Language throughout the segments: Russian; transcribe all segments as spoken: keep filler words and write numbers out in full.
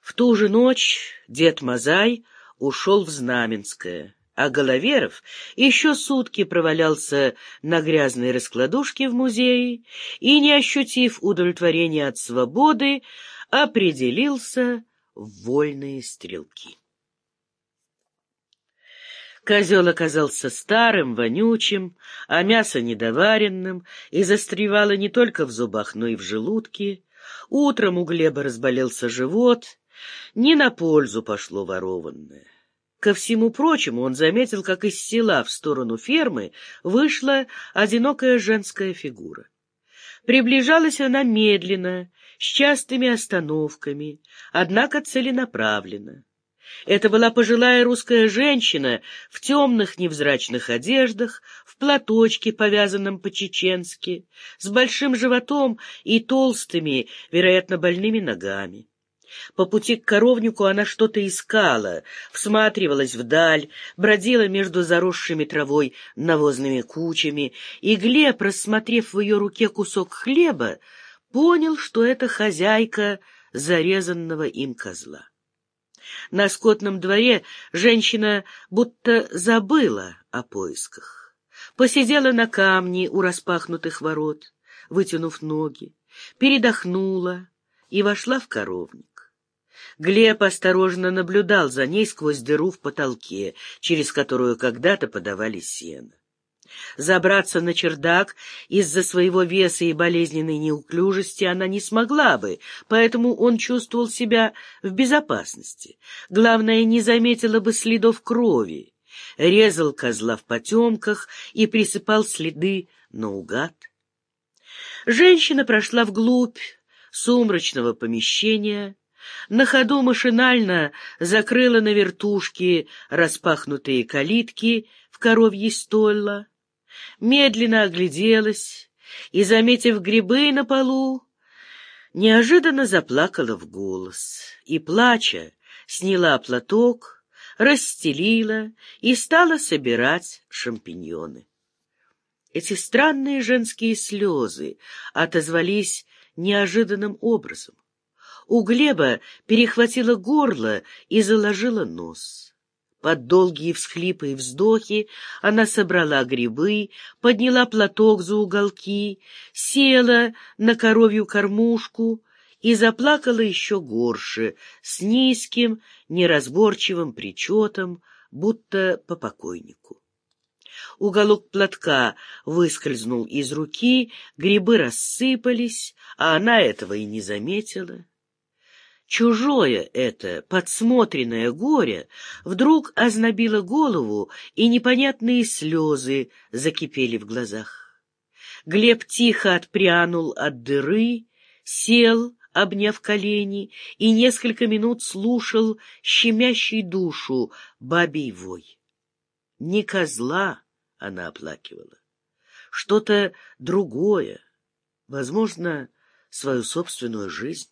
В ту же ночь дед Мазай ушел в Знаменское, а Головеров еще сутки провалялся на грязной раскладушке в музее и, не ощутив удовлетворения от свободы, определился в вольные стрелки. Козел оказался старым, вонючим, а мясо недоваренным, и застревало не только в зубах, но и в желудке. Утром у Глеба разболелся живот, не на пользу пошло ворованное. Ко всему прочему он заметил, как из села в сторону фермы вышла одинокая женская фигура. Приближалась она медленно, с частыми остановками, однако целенаправленно. Это была пожилая русская женщина в темных невзрачных одеждах, в платочке, повязанном по-чеченски, с большим животом и толстыми, вероятно, больными ногами. По пути к коровнику она что-то искала, всматривалась вдаль, бродила между заросшими травой навозными кучами, и Глеб, рассмотрев в ее руке кусок хлеба, понял, что это хозяйка зарезанного им козла. На скотном дворе женщина будто забыла о поисках. Посидела на камне у распахнутых ворот, вытянув ноги, передохнула и вошла в коровник. Глеб осторожно наблюдал за ней сквозь дыру в потолке, через которую когда-то подавали сено. Забраться на чердак из-за своего веса и болезненной неуклюжести она не смогла бы, поэтому он чувствовал себя в безопасности. Главное, не заметила бы следов крови. Резал козла в потемках и присыпал следы наугад. Женщина прошла вглубь сумрачного помещения, на ходу машинально закрыла на вертушке распахнутые калитки в коровье стойло, медленно огляделась и, заметив грибы на полу, неожиданно заплакала в голос и, плача, сняла платок, расстелила и стала собирать шампиньоны. Эти странные женские слезы отозвались неожиданным образом. У Глеба перехватило горло и заложило нос. Под долгие всхлипы и вздохи она собрала грибы, подняла платок за уголки, села на коровью кормушку и заплакала еще горше, с низким, неразборчивым причетом, будто по покойнику. Уголок платка выскользнул из руки, грибы рассыпались, а она этого и не заметила. Чужое это, подсмотренное горе, вдруг ознобило голову, и непонятные слезы закипели в глазах. Глеб тихо отпрянул от дыры, сел, обняв колени, и несколько минут слушал щемящий душу бабий вой. Не козла она оплакивала, что-то другое, возможно, свою собственную жизнь.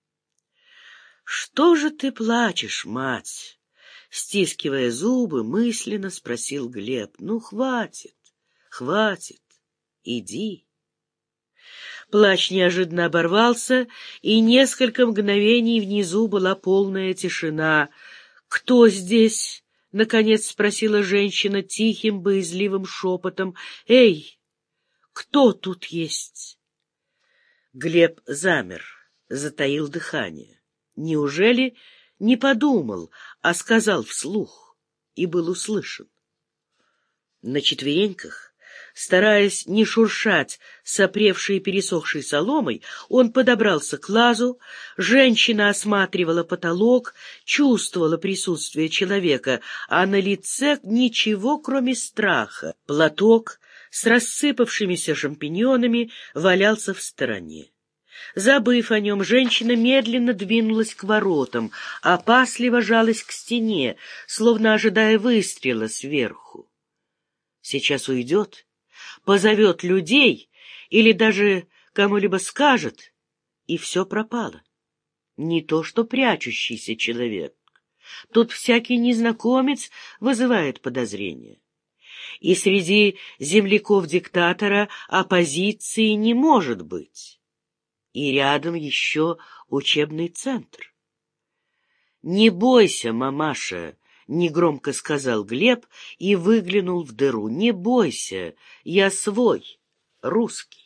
«Что же ты плачешь, мать?» Стискивая зубы, мысленно спросил Глеб. «Ну, хватит, хватит, иди». Плач неожиданно оборвался, и несколько мгновений внизу была полная тишина. «Кто здесь?» — наконец спросила женщина тихим, боязливым шепотом. «Эй, кто тут есть?» Глеб замер, затаил дыхание. Неужели не подумал, а сказал вслух и был услышан? На четвереньках, стараясь не шуршать сопревшей и пересохшей соломой, он подобрался к лазу. Женщина осматривала потолок, чувствовала присутствие человека, а на лице ничего, кроме страха. Платок с рассыпавшимися шампиньонами валялся в стороне. Забыв о нем, женщина медленно двинулась к воротам, опасливо жалась к стене, словно ожидая выстрела сверху. Сейчас уйдет, позовет людей или даже кому-либо скажет, и все пропало. Не то что прячущийся человек. Тут всякий незнакомец вызывает подозрения. И среди земляков диктатора оппозиции не может быть. И рядом еще учебный центр. Не бойся, мамаша, — негромко сказал Глеб и выглянул в дыру. Не бойся, я свой, русский.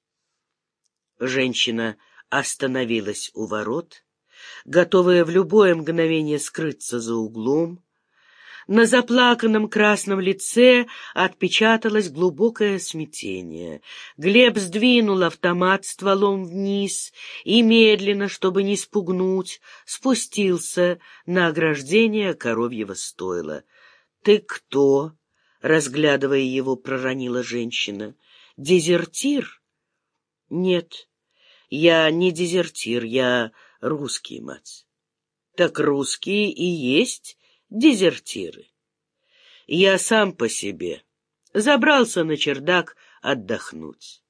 Женщина остановилась у ворот, готовая в любое мгновение скрыться за углом. На заплаканном красном лице отпечаталось глубокое смятение. Глеб сдвинул автомат стволом вниз и медленно, чтобы не спугнуть, спустился на ограждение коровьего стойла. — Ты кто? — разглядывая его, проронила женщина. — Дезертир? — Нет, я не дезертир, я русский, мать. — Так русские и есть дезертиры. Я сам по себе забрался на чердак отдохнуть.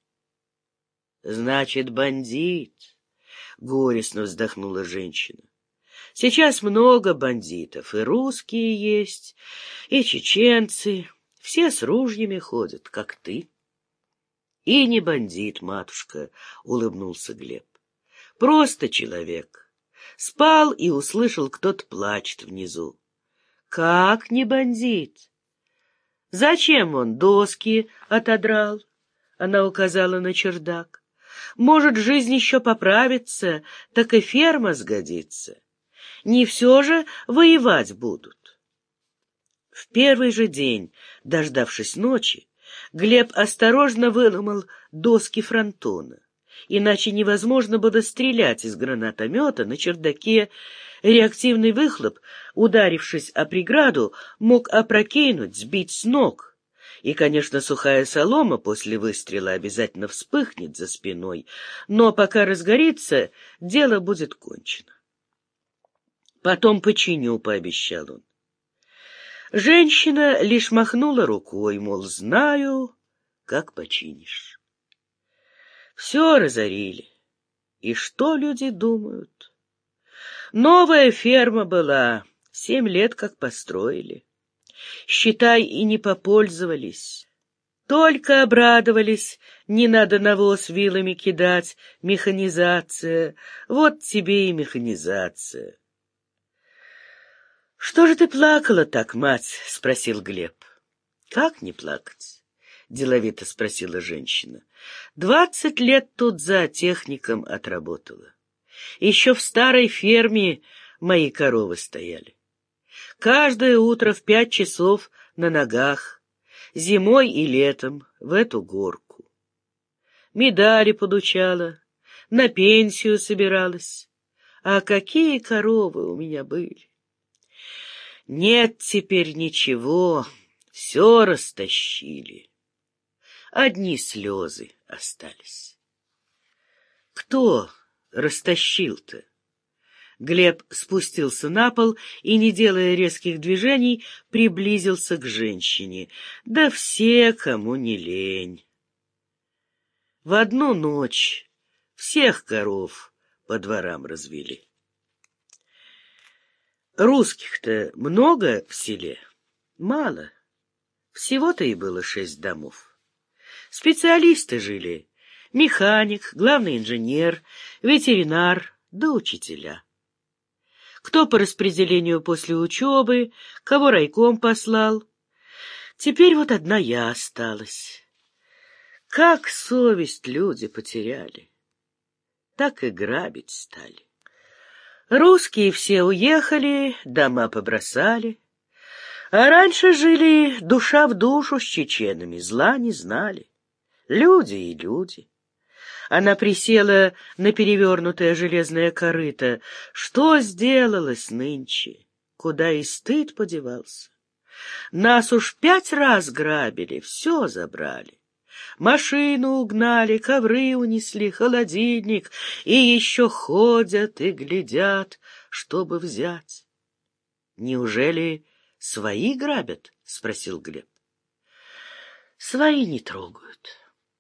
Значит, бандит, — горестно вздохнула женщина. Сейчас много бандитов, и русские есть, и чеченцы, все с ружьями ходят, как ты. И не бандит, матушка, — улыбнулся Глеб. Просто человек. Спал и услышал, кто-то плачет внизу. Как не бандит? Зачем он доски отодрал? Она указала на чердак. Может, жизнь еще поправится, так и ферма сгодится. Не все же воевать будут. В первый же день, дождавшись ночи, Глеб осторожно выломал доски фронтона. Иначе невозможно было стрелять из гранатомета на чердаке. Реактивный выхлоп, ударившись о преграду, мог опрокинуть, сбить с ног. И, конечно, сухая солома после выстрела обязательно вспыхнет за спиной, но пока разгорится, дело будет кончено. Потом починю, — пообещал он. Женщина лишь махнула рукой, мол, знаю, как починишь. Все разорили. И что люди думают? Новая ферма была, семь лет как построили. Считай, и не попользовались. Только обрадовались, не надо навоз вилами кидать, механизация. Вот тебе и механизация. — Что же ты плакала так, мать? — спросил Глеб. — Как не плакать? — деловито спросила женщина. — Двадцать лет тут за техником отработала. Еще в старой ферме мои коровы стояли. Каждое утро в пять часов на ногах, зимой и летом, в эту горку. Медали получала, на пенсию собиралась. А какие коровы у меня были! Нет теперь ничего, все растащили. Одни слезы остались. Кто растащил-то? Глеб спустился на пол и, не делая резких движений, приблизился к женщине. Да все, кому не лень. В одну ночь всех коров по дворам развели. Русских-то много в селе? Мало. Всего-то и было шесть домов. Специалисты жили. Механик, главный инженер, ветеринар да учителя. Кто по распределению после учебы, кого райком послал. Теперь вот одна я осталась. Как совесть люди потеряли, так и грабить стали. Русские все уехали, дома побросали. А раньше жили душа в душу с чеченами, зла не знали. Люди и люди. Она присела на перевернутое железное корыто. Что сделалось нынче? Куда и стыд подевался? Нас уж пять раз грабили, все забрали. Машину угнали, ковры унесли, холодильник, и еще ходят и глядят, чтобы взять. — Неужели свои грабят? — спросил Глеб. — Свои не трогают.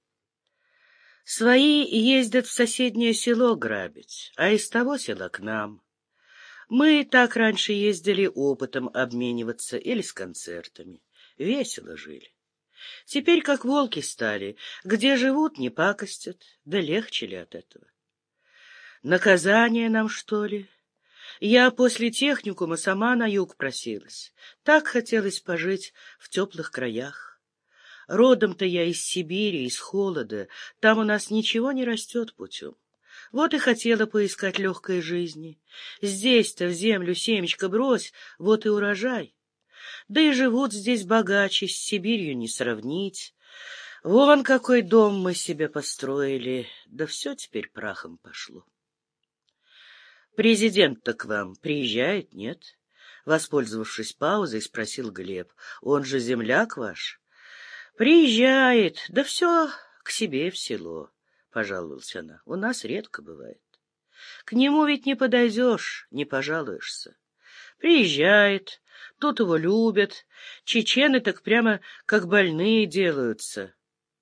Свои ездят в соседнее село грабить, а из того села к нам. Мы так раньше ездили опытом обмениваться или с концертами. Весело жили. Теперь как волки стали. Где живут, не пакостят. Да легче ли от этого? Наказание нам, что ли? Я после техникума сама на юг просилась. Так хотелось пожить в теплых краях. Родом-то я из Сибири, из холода. Там у нас ничего не растет путем. Вот и хотела поискать легкой жизни. Здесь-то в землю семечко брось, вот и урожай. Да и живут здесь богаче, с Сибирью не сравнить. Вон какой дом мы себе построили, да все теперь прахом пошло. Президент-то к вам приезжает, нет? Воспользовавшись паузой, спросил Глеб. Он же земляк ваш? Приезжает, да все к себе в село, пожаловалась она. У нас редко бывает. К нему ведь не подойдешь, не пожалуешься. Приезжает, тут его любят, чечены так прямо как больные делаются.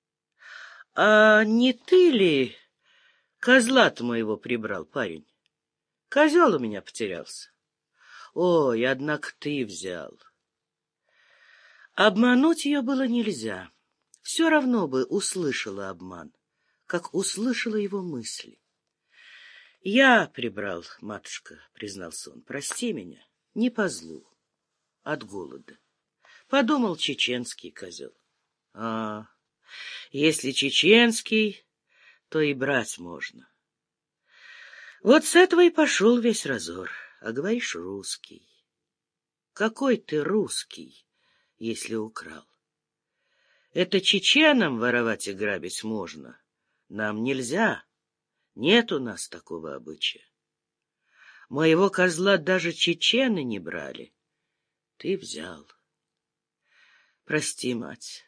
А не ты ли козла-то моего прибрал, парень? Козел у меня потерялся. Ой, однако ты взял. Обмануть ее было нельзя. Все равно бы услышала обман, как услышала его мысли. Я прибрал, матушка, признался он. Прости меня, не по злу, от голода. Подумал, чеченский козел. А, если чеченский, то и брать можно. Вот с этого и пошел весь разор. А говоришь, русский. Какой ты русский, если украл? Это чеченам воровать и грабить можно. Нам нельзя. Нет у нас такого обычая. Моего козла даже чечены не брали. Ты взял. Прости, мать.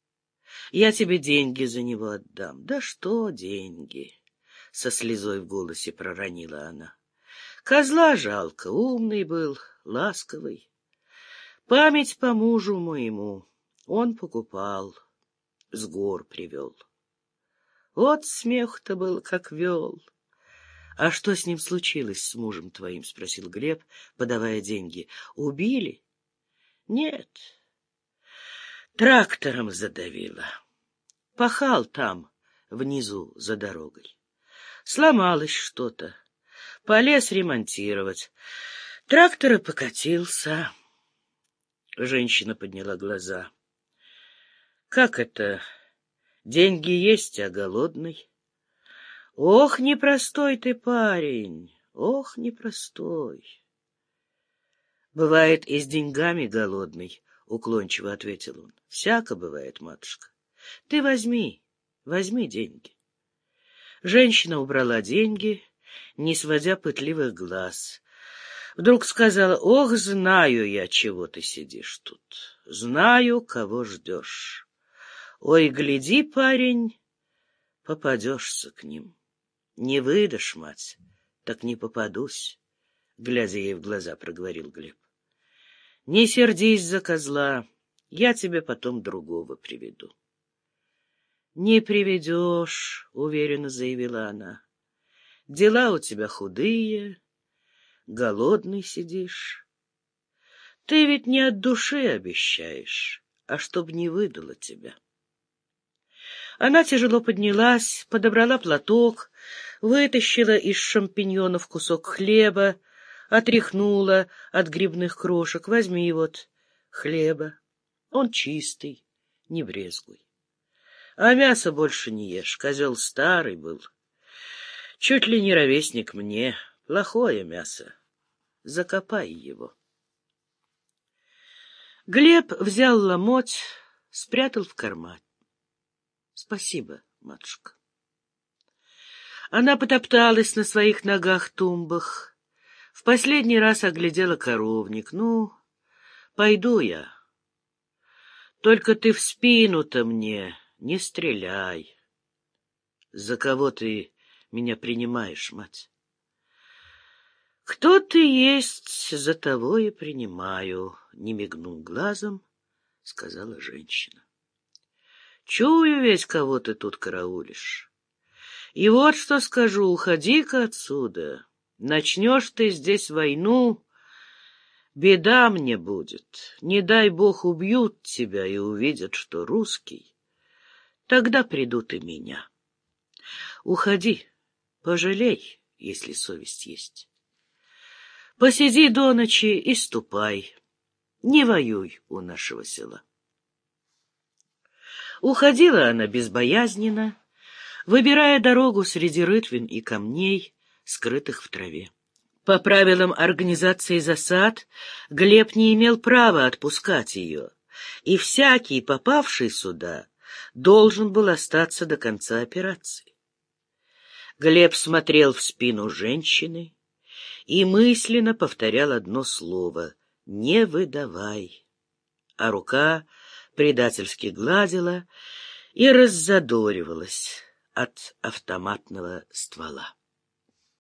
Я тебе деньги за него отдам. Да что деньги? Со слезой в голосе проронила она. Козла жалко, умный был, ласковый. Память по мужу моему он покупал, с гор привел. Вот смех-то был, как вел. — А что с ним случилось, с мужем твоим? — спросил Глеб, подавая деньги. — Убили? — Нет. Трактором задавило. Пахал там, внизу, за дорогой. Сломалось что-то. Полез ремонтировать. Трактор и покатился. Женщина подняла глаза. — Как это? Деньги есть, а голодный? — Ох, непростой ты парень, ох, непростой. — Бывает и с деньгами голодный, — уклончиво ответил он. — Всяко бывает, матушка. Ты возьми, возьми деньги. Женщина убрала деньги, не сводя пытливых глаз. Вдруг сказала: — Ох, знаю я, чего ты сидишь тут. Знаю, кого ждешь. Ой, гляди, парень, попадешься к ним. Не выдашь, мать, так не попадусь, — глядя ей в глаза, проговорил Глеб. — Не сердись за козла, я тебе потом другого приведу. — Не приведешь, — уверенно заявила она. — Дела у тебя худые, голодный сидишь. Ты ведь не от души обещаешь, а чтоб не выдала тебя. Она тяжело поднялась, подобрала платок, вытащила из шампиньонов кусок хлеба, отряхнула от грибных крошек. Возьми вот хлеба, он чистый, не брезгуй. А мясо больше не ешь, козел старый был. Чуть ли не ровесник мне, плохое мясо. Закопай его. Глеб взял ломоть, спрятал в карман. Спасибо, матушка. Она потопталась на своих ногах-тумбах, в последний раз оглядела коровник. Ну, пойду я. Только ты в спину-то мне не стреляй. За кого ты меня принимаешь, мать? Кто ты есть, за того и принимаю, не мигнув глазом, сказала женщина. Чую ведь, кого ты тут караулишь. И вот что скажу, уходи-ка отсюда. Начнешь ты здесь войну, беда мне будет. Не дай бог убьют тебя и увидят, что русский. Тогда придут и меня. Уходи, пожалей, если совесть есть. Посиди до ночи и ступай, не воюй у нашего села. Уходила она безбоязненно, выбирая дорогу среди рытвин и камней, скрытых в траве. По правилам организации засад Глеб не имел права отпускать ее, и всякий, попавший сюда, должен был остаться до конца операции. Глеб смотрел в спину женщины и мысленно повторял одно слово — «не выдавай», а рука предательски гладила и раззадоривалась от автоматного ствола.